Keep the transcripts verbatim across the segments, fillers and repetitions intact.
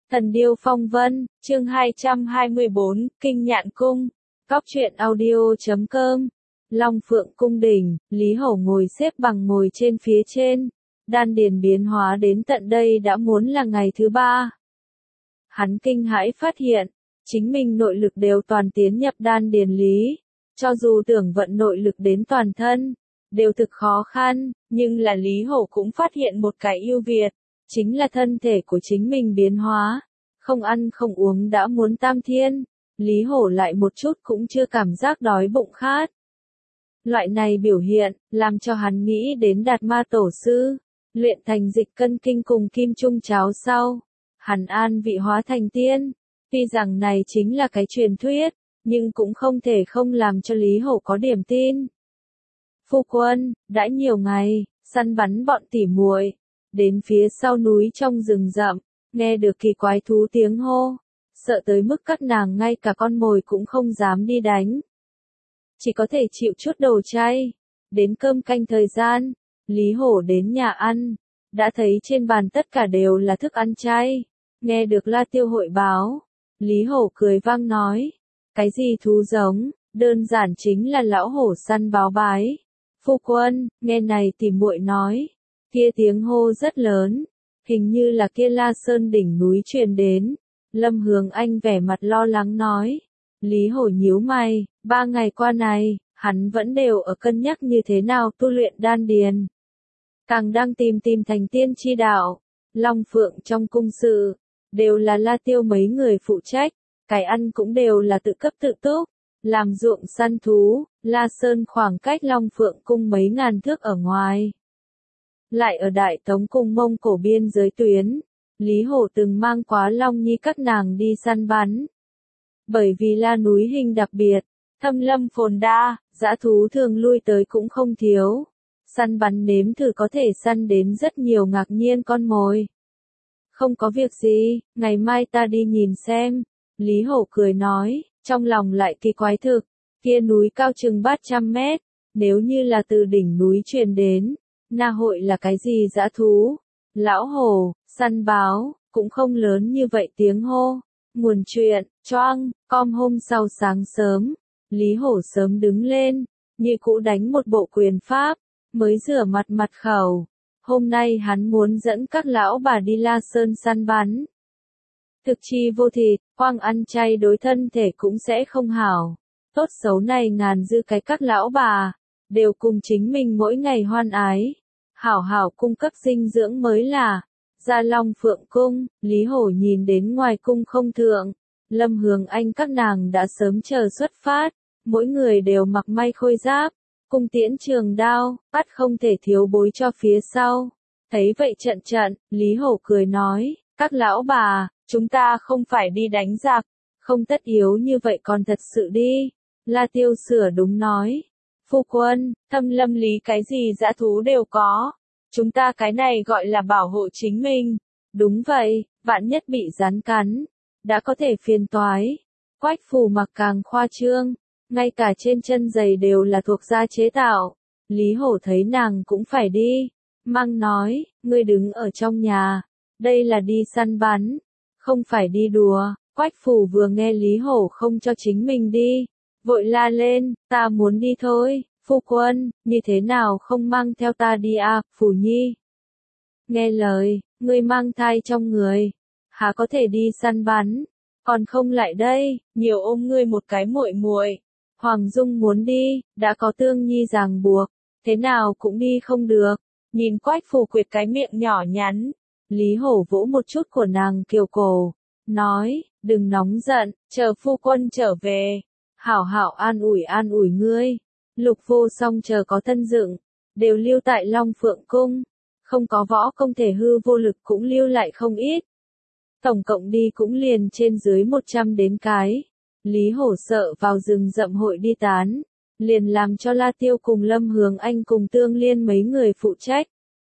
Thần điêu phong vân, chương hai trăm hai mươi bốn, Kinh Nhạn Cung, Góc truyện audio chấm com. Long Phượng cung đỉnh, Lý Hổ ngồi xếp bằng ngồi trên phía trên, đan điền biến hóa đến tận đây đã muốn là ngày thứ ba. Hắn kinh hãi phát hiện, chính mình nội lực đều toàn tiến nhập đan điền lý, cho dù tưởng vận nội lực đến toàn thân, đều thực khó khăn, nhưng là Lý Hổ cũng phát hiện một cái ưu việt, chính là thân thể của chính mình biến hóa, không ăn không uống đã muốn tam thiên, Lý Hổ lại một chút cũng chưa cảm giác đói bụng khát. Loại này biểu hiện, làm cho hắn nghĩ đến Đạt Ma Tổ Sư, luyện thành dịch cân kinh cùng kim trung cháo sau, hắn an vị hóa thành tiên, tuy rằng này chính là cái truyền thuyết, nhưng cũng không thể không làm cho Lý Hổ có điểm tin. Phu quân, đã nhiều ngày, săn bắn bọn tỉ muội, đến phía sau núi trong rừng rậm, nghe được kỳ quái thú tiếng hô, sợ tới mức các nàng ngay cả con mồi cũng không dám đi đánh. Chỉ có thể chịu chút đồ chay. Đến cơm canh thời gian, Lý Hổ đến nhà ăn, đã thấy trên bàn tất cả đều là thức ăn chay. Nghe được La Tiêu hội báo, Lý Hổ cười vang nói, cái gì thú giống, đơn giản chính là lão hổ săn báo bái. Phu quân, nghe này thì muội nói, kia tiếng hô rất lớn, hình như là kia La Sơn đỉnh núi truyền đến. Lâm Hướng Anh vẻ mặt lo lắng nói, Lý Hổ nhíu mày, ba ngày qua này, hắn vẫn đều ở cân nhắc như thế nào tu luyện đan điền. Càng đang tìm tìm thành tiên chi đạo, Long Phượng trong cung sự, đều là La Tiêu mấy người phụ trách, cái ăn cũng đều là tự cấp tự túc, làm ruộng săn thú, La Sơn khoảng cách Long Phượng cung mấy ngàn thước ở ngoài. Lại ở Đại Tống cung Mông Cổ biên giới tuyến, Lý Hổ từng mang quá Long Nhi các nàng đi săn bắn. Bởi vì La núi hình đặc biệt, thâm lâm phồn đa, dã thú thường lui tới cũng không thiếu. Săn bắn nếm thử có thể săn đến rất nhiều ngạc nhiên con mồi. Không có việc gì, ngày mai ta đi nhìn xem. Lý Hổ cười nói, trong lòng lại kỳ quái thực, kia núi cao chừng bát trăm mét, nếu như là từ đỉnh núi truyền đến, na hội là cái gì dã thú? Lão hổ, săn báo, cũng không lớn như vậy tiếng hô. Nguồn chuyện, choang, com hôm sau sáng sớm, Lý Hổ sớm đứng lên, như cũ đánh một bộ quyền pháp, mới rửa mặt mặt khẩu. Hôm nay hắn muốn dẫn các lão bà đi La Sơn săn bắn. Thực chi vô thịt, hoang ăn chay đối thân thể cũng sẽ không hảo. Tốt xấu này ngàn dư cái các lão bà, đều cùng chính mình mỗi ngày hoan ái. Hảo hảo cung cấp dinh dưỡng mới là. Ra Long Phượng cung, Lý Hổ nhìn đến ngoài cung không thượng, Lâm Hướng Anh các nàng đã sớm chờ xuất phát, mỗi người đều mặc may khôi giáp, cung tiễn trường đao, bắt không thể thiếu bối cho phía sau. Thấy vậy trận trận, Lý Hổ cười nói, các lão bà, chúng ta không phải đi đánh giặc, không tất yếu như vậy còn thật sự đi. La Tiêu sửa đúng nói, phu quân, thâm lâm lý cái gì dã thú đều có. Chúng ta cái này gọi là bảo hộ chính mình. Đúng vậy, vạn nhất bị rắn cắn, đã có thể phiền toái. Quách Phù mặc càng khoa trương, ngay cả trên chân giày đều là thuộc da chế tạo. Lý Hổ thấy nàng cũng phải đi, mang nói, ngươi đứng ở trong nhà, đây là đi săn bắn, không phải đi đùa. Quách Phù vừa nghe Lý Hổ không cho chính mình đi, vội la lên, ta muốn đi thôi. Phu quân, như thế nào không mang theo ta đi à, Phù Nhi? Nghe lời, ngươi mang thai trong người, há có thể đi săn bắn, còn không lại đây, nhiều ôm ngươi một cái muội muội. Hoàng Dung muốn đi, đã có Tương Nhi ràng buộc, thế nào cũng đi không được. Nhìn Quách Phù quyệt cái miệng nhỏ nhắn, Lý Hổ vỗ một chút của nàng kiều cổ, nói, đừng nóng giận, chờ phu quân trở về, hảo hảo an ủi an ủi ngươi. Lục Vô Song chờ có thân dựng, đều lưu tại Long Phượng cung, không có võ công thể hư vô lực cũng lưu lại không ít. Tổng cộng đi cũng liền trên dưới một trăm đến cái. Lý Hổ sợ vào rừng rậm hội đi tán, liền làm cho La Tiêu cùng Lâm Hướng Anh cùng Tương Liên mấy người phụ trách.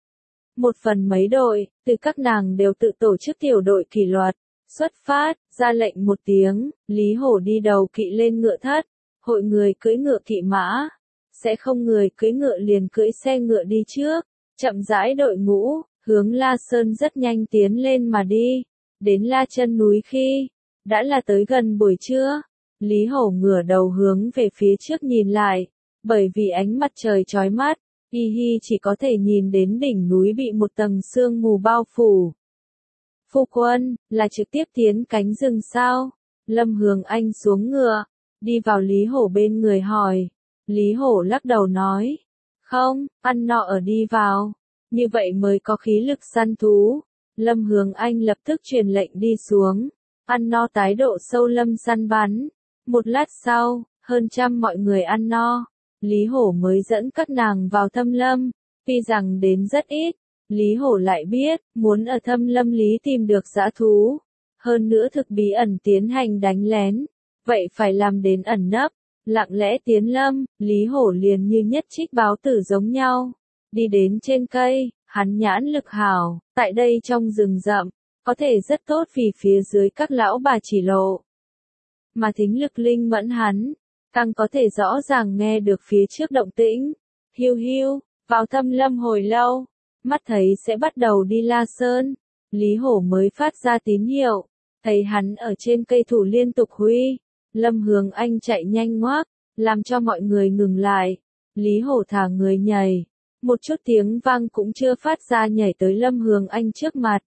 Một phần mấy đội, từ các nàng đều tự tổ chức tiểu đội kỷ luật, xuất phát, ra lệnh một tiếng, Lý Hổ đi đầu kỵ lên ngựa thất, hội người cưỡi ngựa kỵ mã. Sẽ không người cưỡi ngựa liền cưỡi xe ngựa đi trước, chậm rãi đội ngũ, hướng La Sơn rất nhanh tiến lên mà đi. Đến La Chân núi khi đã là tới gần buổi trưa, Lý Hổ ngửa đầu hướng về phía trước nhìn lại, bởi vì ánh mặt trời chói mắt, Y Hi chỉ có thể nhìn đến đỉnh núi bị một tầng sương mù bao phủ. Phu quân, là trực tiếp tiến cánh rừng sao? Lâm Hướng Anh xuống ngựa, đi vào Lý Hổ bên người hỏi. Lý Hổ lắc đầu nói, không, ăn no ở đi vào, như vậy mới có khí lực săn thú. Lâm Hướng Anh lập tức truyền lệnh đi xuống, ăn no tái độ sâu lâm săn bắn. Một lát sau, hơn trăm mọi người ăn no, Lý Hổ mới dẫn các nàng vào thâm lâm, tuy rằng đến rất ít, Lý Hổ lại biết, muốn ở thâm lâm lý tìm được dã thú, hơn nữa thực bí ẩn tiến hành đánh lén, vậy phải làm đến ẩn nấp, lặng lẽ tiến lâm, Lý Hổ liền như nhất trích báo tử giống nhau, đi đến trên cây, hắn nhãn lực hảo, tại đây trong rừng rậm, có thể rất tốt vì phía dưới các lão bà chỉ lộ. Mà thính lực linh mẫn hắn, càng có thể rõ ràng nghe được phía trước động tĩnh. Hiu hiu, vào thâm lâm hồi lâu, mắt thấy sẽ bắt đầu đi La Sơn, Lý Hổ mới phát ra tín hiệu, thấy hắn ở trên cây thủ liên tục huy, Lâm Hướng Anh chạy nhanh ngoác, làm cho mọi người ngừng lại, Lý Hổ thả người nhảy, một chút tiếng vang cũng chưa phát ra nhảy tới Lâm Hướng Anh trước mặt.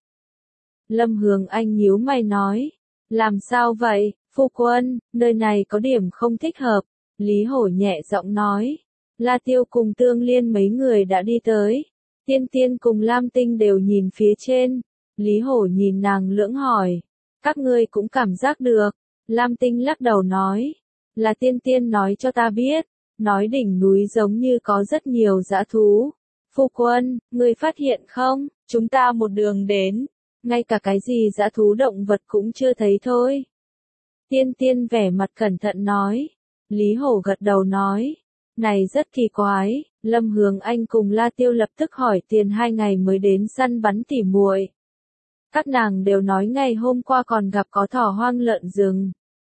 Lâm Hướng Anh nhíu mày nói, làm sao vậy, phu quân, nơi này có điểm không thích hợp, Lý Hổ nhẹ giọng nói, La Tiêu cùng Tương Liên mấy người đã đi tới, Tiên Tiên cùng Lam Tinh đều nhìn phía trên, Lý Hổ nhìn nàng lưỡng hỏi, các ngươi cũng cảm giác được, Lam Tinh lắc đầu nói, là Tiên Tiên nói cho ta biết, nói đỉnh núi giống như có rất nhiều dã thú, phu quân, ngươi phát hiện không, chúng ta một đường đến, ngay cả cái gì dã thú động vật cũng chưa thấy thôi. Tiên Tiên vẻ mặt cẩn thận nói, Lý Hổ gật đầu nói, này rất kỳ quái, Lâm Hướng Anh cùng La Tiêu lập tức hỏi tiền hai ngày mới đến săn bắn tỉ muội. Các nàng đều nói ngày hôm qua còn gặp có thỏ hoang lợn rừng.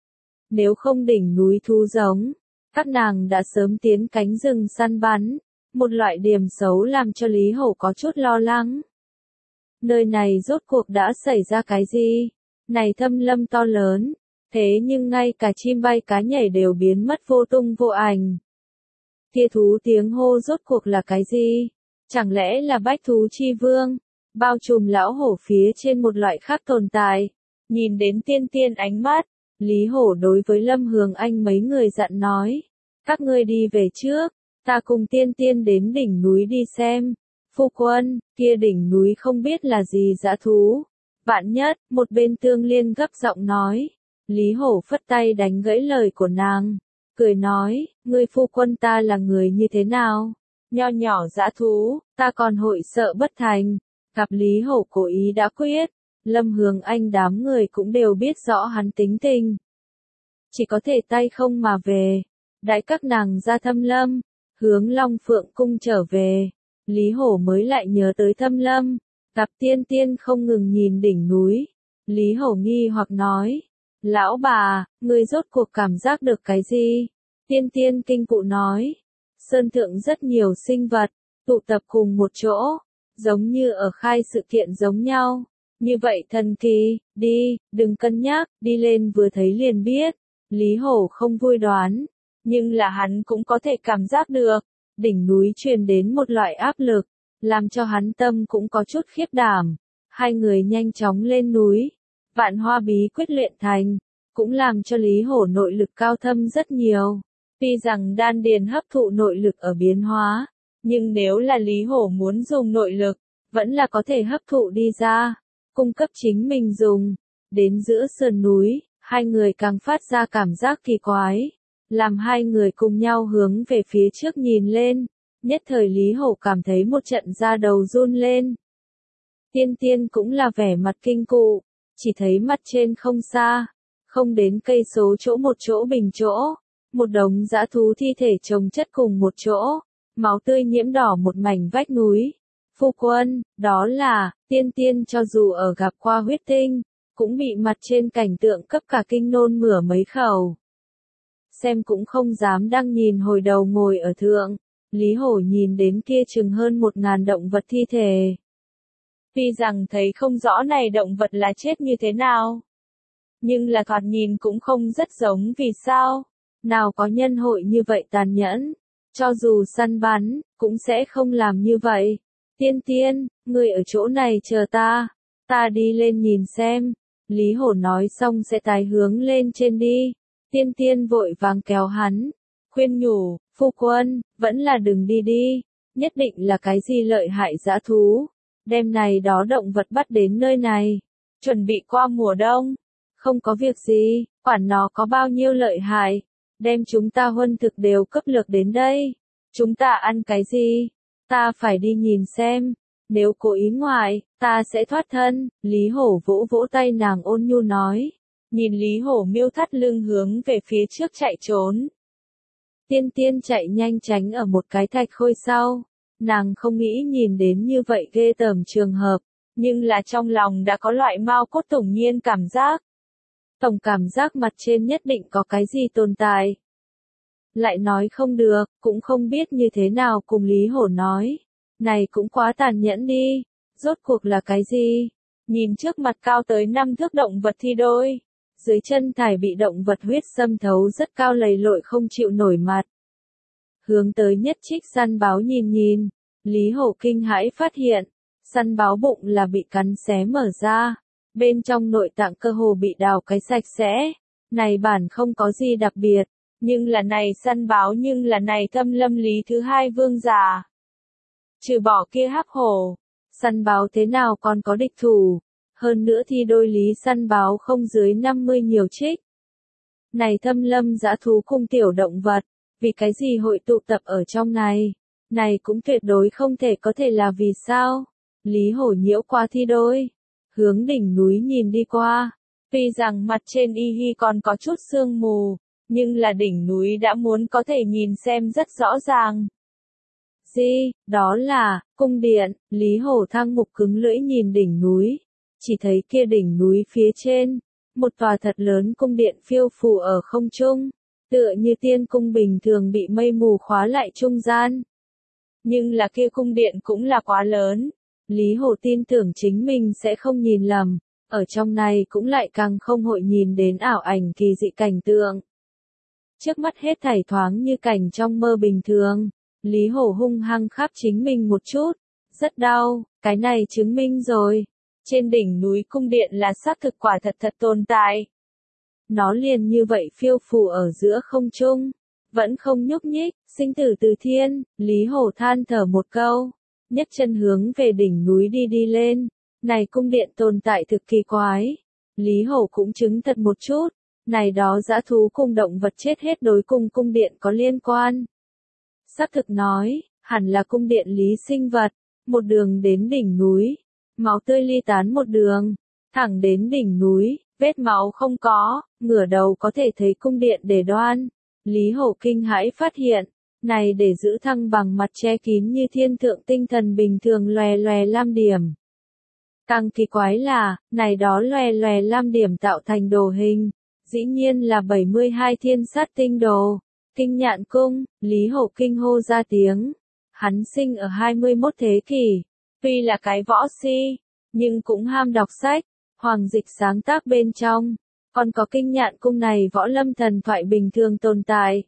Nếu không đỉnh núi thú giống, các nàng đã sớm tiến cánh rừng săn bắn, một loại điểm xấu làm cho Lý Hổ có chút lo lắng. Nơi này rốt cuộc đã xảy ra cái gì? Này thâm lâm to lớn, thế nhưng ngay cả chim bay cá nhảy đều biến mất vô tung vô ảnh. Kia thú tiếng hô rốt cuộc là cái gì? Chẳng lẽ là bách thú chi vương, bao trùm lão hổ phía trên một loại khác tồn tại? Nhìn đến Tiên Tiên ánh mắt, Lý Hổ đối với Lâm Hướng Anh mấy người dặn nói, các ngươi đi về trước, ta cùng Tiên Tiên đến đỉnh núi đi xem. Phu quân, kia đỉnh núi không biết là gì dã thú. Vạn nhất, một bên Tương Liên gấp giọng nói. Lý Hổ phất tay đánh gãy lời của nàng, cười nói, ngươi phu quân ta là người như thế nào? Nho nhỏ dã thú, ta còn hội sợ bất thành. Gặp Lý Hổ cố ý đã quyết, Lâm Hướng Anh đám người cũng đều biết rõ hắn tính tình. Chỉ có thể tay không mà về, đãi các nàng ra thâm lâm, hướng Long Phượng cung trở về. Lý Hổ mới lại nhớ tới thâm lâm, gặp Tiên Tiên không ngừng nhìn đỉnh núi. Lý Hổ nghi hoặc nói, lão bà, ngươi rốt cuộc cảm giác được cái gì? Tiên Tiên kinh cụ nói, sơn thượng rất nhiều sinh vật, tụ tập cùng một chỗ, giống như ở khai sự kiện giống nhau. Như vậy thần kỳ, đi, đừng cân nhắc, đi lên vừa thấy liền biết. Lý Hổ không vui đoán, nhưng là hắn cũng có thể cảm giác được. Đỉnh núi truyền đến một loại áp lực, làm cho hắn tâm cũng có chút khiếp đảm. Hai người nhanh chóng lên núi, vạn hoa bí quyết luyện thành, cũng làm cho Lý Hổ nội lực cao thâm rất nhiều. Tuy rằng đan điền hấp thụ nội lực ở biến hóa, nhưng nếu là Lý Hổ muốn dùng nội lực, vẫn là có thể hấp thụ đi ra, cung cấp chính mình dùng. Đến giữa sườn núi, hai người càng phát ra cảm giác kỳ quái. Làm hai người cùng nhau hướng về phía trước nhìn lên, nhất thời Lý Hổ cảm thấy một trận da đầu run lên. Tiên Tiên cũng là vẻ mặt kinh cụ, chỉ thấy mặt trên không xa, không đến cây số chỗ một chỗ bình chỗ, một đống dã thú thi thể chồng chất cùng một chỗ, máu tươi nhiễm đỏ một mảnh vách núi. Phu quân, đó là, Tiên Tiên cho dù ở gặp qua huyết tinh, cũng bị mặt trên cảnh tượng cấp cả kinh nôn mửa mấy khẩu. Xem cũng không dám đang nhìn hồi đầu ngồi ở thượng, Lý Hổ nhìn đến kia chừng hơn một ngàn động vật thi thể. Tuy rằng thấy không rõ này động vật là chết như thế nào, nhưng là thoạt nhìn cũng không rất giống vì sao. Nào có nhân hội như vậy tàn nhẫn, cho dù săn bắn, cũng sẽ không làm như vậy. Tiên tiên, ngươi ở chỗ này chờ ta, ta đi lên nhìn xem. Lý Hổ nói xong sẽ tái hướng lên trên đi. Tiên tiên vội vàng kéo hắn, khuyên nhủ, phu quân, vẫn là đừng đi đi, nhất định là cái gì lợi hại dã thú. Đêm này đó động vật bắt đến nơi này, chuẩn bị qua mùa đông. Không có việc gì, quản nó có bao nhiêu lợi hại, đem chúng ta huân thực đều cấp lược đến đây. Chúng ta ăn cái gì? Ta phải đi nhìn xem, nếu cố ý ngoại, ta sẽ thoát thân. Lý Hổ vỗ vỗ tay nàng ôn nhu nói, nhìn Lý Hổ miêu thắt lưng hướng về phía trước chạy trốn. Tiên tiên chạy nhanh tránh ở một cái thạch khôi sau, nàng không nghĩ nhìn đến như vậy ghê tởm trường hợp, nhưng là trong lòng đã có loại mao cốt tủng nhiên cảm giác. Tổng cảm giác mặt trên nhất định có cái gì tồn tại. Lại nói không được, cũng không biết như thế nào cùng Lý Hổ nói. Này cũng quá tàn nhẫn đi, rốt cuộc là cái gì? Nhìn trước mặt cao tới năm thước động vật thi đôi, dưới chân thải bị động vật huyết xâm thấu rất cao lầy lội không chịu nổi mặt. Hướng tới nhất trích săn báo nhìn nhìn, Lý Hổ kinh hãi phát hiện, săn báo bụng là bị cắn xé mở ra. Bên trong nội tạng cơ hồ bị đào cái sạch sẽ. Này bản không có gì đặc biệt, nhưng là này săn báo nhưng là này Thâm Lâm Lý thứ hai vương giả. Trừ bỏ kia hắc hổ, săn báo thế nào còn có địch thủ, hơn nữa thì đôi lý săn báo không dưới năm mươi nhiều trích. Này Thâm Lâm dã thú cung tiểu động vật, vì cái gì hội tụ tập ở trong này, này cũng tuyệt đối không thể có thể là vì sao. Lý Hổ nhiễu qua thi đôi, hướng đỉnh núi nhìn đi qua, tuy rằng mặt trên y hi còn có chút sương mù, nhưng là đỉnh núi đã muốn có thể nhìn xem rất rõ ràng. Gì, đó là, cung điện. Lý Hổ thăng mục cứng lưỡi nhìn đỉnh núi, chỉ thấy kia đỉnh núi phía trên, một tòa thật lớn cung điện phiêu phù ở không trung, tựa như tiên cung bình thường bị mây mù khóa lại trung gian. Nhưng là kia cung điện cũng là quá lớn. Lý Hổ tin tưởng chính mình sẽ không nhìn lầm, ở trong này cũng lại càng không hội nhìn đến ảo ảnh kỳ dị cảnh tượng. Trước mắt hết thảy thoáng như cảnh trong mơ bình thường, Lý Hổ hung hăng khắp chính mình một chút, rất đau, cái này chứng minh rồi. Trên đỉnh núi cung điện là xác thực quả thật thật tồn tại. Nó liền như vậy phiêu phù ở giữa không trung, vẫn không nhúc nhích, sinh tử từ thiên. Lý Hổ than thở một câu, nhấc chân hướng về đỉnh núi đi đi lên. Này cung điện tồn tại thực kỳ quái. Lý Hổ cũng chứng thật một chút, này đó dã thú cùng động vật chết hết đối cùng cung điện có liên quan. Xác thực nói, hẳn là cung điện lý sinh vật, một đường đến đỉnh núi, máu tươi ly tán một đường, thẳng đến đỉnh núi, vết máu không có, ngửa đầu có thể thấy cung điện để đoan. Lý Hổ kinh hãi phát hiện, này để giữ thăng bằng mặt che kín như thiên thượng tinh thần bình thường lòe lòe lam điểm. Càng kỳ quái là, này đó lòe lòe lam điểm tạo thành đồ hình, dĩ nhiên là bảy mươi hai thiên sát tinh đồ. Kinh Nhạn Cung. Lý Hổ kinh hô ra tiếng. Hắn sinh ở hai mươi mốt thế kỷ, tuy là cái võ si, nhưng cũng ham đọc sách, hoàng dịch sáng tác bên trong, còn có Kinh Nhạn Cung này võ lâm thần thoại bình thường tồn tại.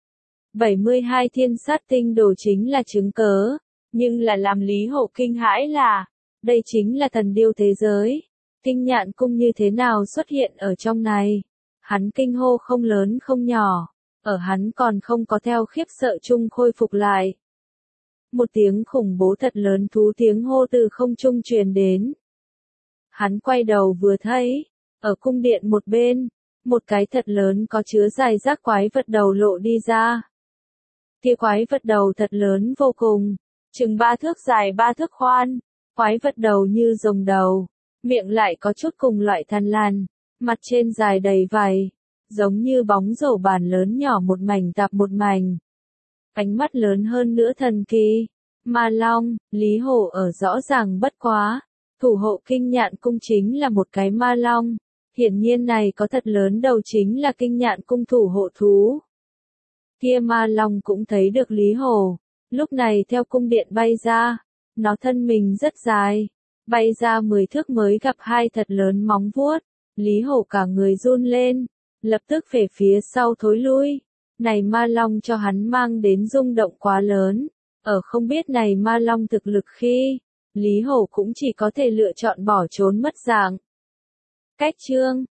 bảy mươi hai thiên sát tinh đồ chính là chứng cớ, nhưng là làm Lý Hổ kinh hãi là, đây chính là thần điêu thế giới. Kinh Nhạn Cung như thế nào xuất hiện ở trong này? Hắn kinh hô không lớn không nhỏ, ở hắn còn không có theo khiếp sợ chung khôi phục lại. Một tiếng khủng bố thật lớn thú tiếng hô từ không trung truyền đến. Hắn quay đầu vừa thấy, ở cung điện một bên, một cái thật lớn có chứa dài rác quái vật đầu lộ đi ra. Kia quái vật đầu thật lớn vô cùng, chừng ba thước dài ba thước khoan, quái vật đầu như rồng đầu, miệng lại có chút cùng loại than lan, mặt trên dài đầy vảy, giống như bóng rổ bàn lớn nhỏ một mảnh tạp một mảnh. Ánh mắt lớn hơn nữa thần kỳ. Ma Long. Lý Hổ ở rõ ràng bất quá, thủ hộ Kinh Nhạn Cung chính là một cái ma long. Hiển nhiên này có thật lớn đầu chính là Kinh Nhạn Cung thủ hộ thú. Kia ma long cũng thấy được Lý Hổ, lúc này theo cung điện bay ra, nó thân mình rất dài, bay ra mười thước mới gặp hai thật lớn móng vuốt. Lý Hổ cả người run lên, lập tức về phía sau thối lui. Này ma long cho hắn mang đến rung động quá lớn. Ở không biết này ma long thực lực khi, Lý Hổ cũng chỉ có thể lựa chọn bỏ trốn mất dạng. Cách chương